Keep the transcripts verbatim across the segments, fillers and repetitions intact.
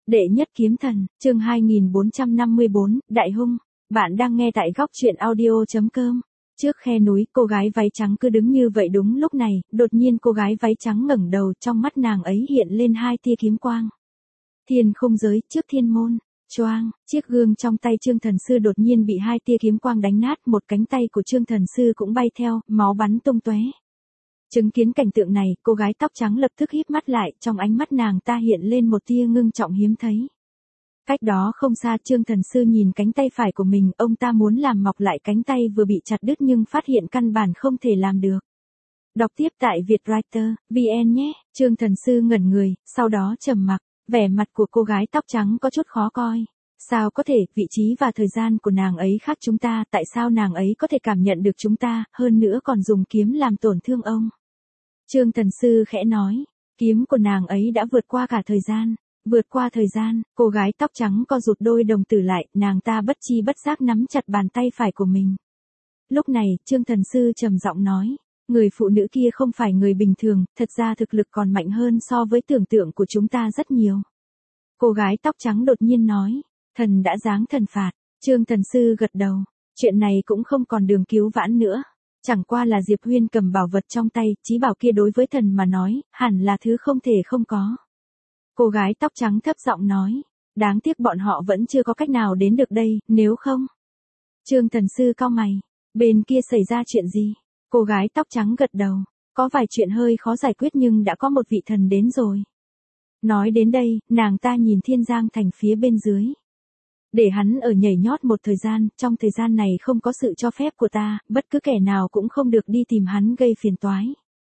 Đệ nhất kiếm thần, chương hai nghìn bốn trăm năm mươi bốn, Đại hung. Bạn đang nghe tại góc truyện audio chấm com. Trước khe núi, cô gái váy trắng cứ đứng như vậy đúng lúc này, đột nhiên cô gái váy trắng ngẩng đầu, trong mắt nàng ấy hiện lên hai tia kiếm quang. Thiên không giới, trước thiên môn. Choang, chiếc gương trong tay Trương Thần Sư đột nhiên bị hai tia kiếm quang đánh nát, một cánh tay của Trương Thần Sư cũng bay theo, máu bắn tung tóe. Chứng kiến cảnh tượng này, cô gái tóc trắng lập tức híp mắt lại, trong ánh mắt nàng ta hiện lên một tia ngưng trọng hiếm thấy. Cách đó không xa, Trương Thần Sư nhìn cánh tay phải của mình, ông ta muốn làm mọc lại cánh tay vừa bị chặt đứt nhưng phát hiện căn bản không thể làm được. Đọc tiếp tại Vietwriter chấm vn nhé. Trương Thần Sư ngẩn người, sau đó trầm mặc, vẻ mặt của cô gái tóc trắng có chút khó coi. Sao có thể, vị trí và thời gian của nàng ấy khác chúng ta, tại sao nàng ấy có thể cảm nhận được chúng ta, hơn nữa còn dùng kiếm làm tổn thương ông? Trương Thần Sư khẽ nói, kiếm của nàng ấy đã vượt qua cả thời gian. Vượt qua thời gian, cô gái tóc trắng co rụt đôi đồng tử lại, nàng ta bất chi bất giác nắm chặt bàn tay phải của mình. Lúc này, Trương Thần Sư trầm giọng nói, người phụ nữ kia không phải người bình thường, thật ra thực lực còn mạnh hơn so với tưởng tượng của chúng ta rất nhiều. Cô gái tóc trắng đột nhiên nói, thần đã giáng thần phạt. Trương Thần Sư gật đầu, chuyện này cũng không còn đường cứu vãn nữa. Chẳng qua là Diệp Huyên cầm bảo vật trong tay, chí bảo kia đối với thần mà nói, hẳn là thứ không thể không có. Cô gái tóc trắng thấp giọng nói, đáng tiếc bọn họ vẫn chưa có cách nào đến được đây, nếu không. Trương Thần Sư cau mày, bên kia xảy ra chuyện gì? Cô gái tóc trắng gật đầu, có vài chuyện hơi khó giải quyết nhưng đã có một vị thần đến rồi. Nói đến đây, nàng ta nhìn Thiên Giang Thành phía bên dưới. Để hắn ở nhảy nhót một thời gian, trong thời gian này không có sự cho phép của ta, bất cứ kẻ nào cũng không được đi tìm hắn gây phiền toái.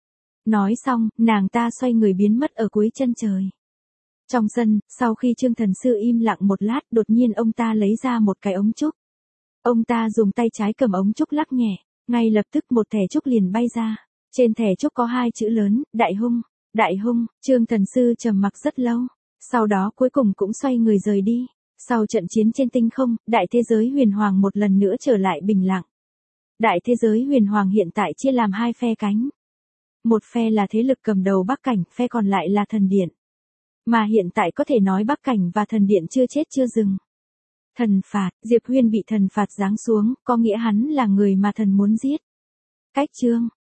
Nói xong, nàng ta xoay người biến mất ở cuối chân trời. Trong sân, sau khi Trương Thần Sư im lặng một lát, đột nhiên ông ta lấy ra một cái ống trúc. Ông ta dùng tay trái cầm ống trúc lắc nhẹ, ngay lập tức một thẻ trúc liền bay ra. Trên thẻ trúc có hai chữ lớn, Đại hung. Đại hung. Trương Thần Sư trầm mặc rất lâu, sau đó cuối cùng cũng xoay người rời đi. Sau trận chiến trên tinh không, đại thế giới huyền hoàng một lần nữa trở lại bình lặng. Đại thế giới huyền hoàng hiện tại chia làm hai phe cánh. Một phe là thế lực cầm đầu Bắc Cảnh, phe còn lại là thần điện. Mà hiện tại có thể nói Bắc Cảnh và thần điện chưa chết chưa dừng. Thần phạt, Diệp Huyên bị thần phạt giáng xuống, có nghĩa hắn là người mà thần muốn giết. Cách chương,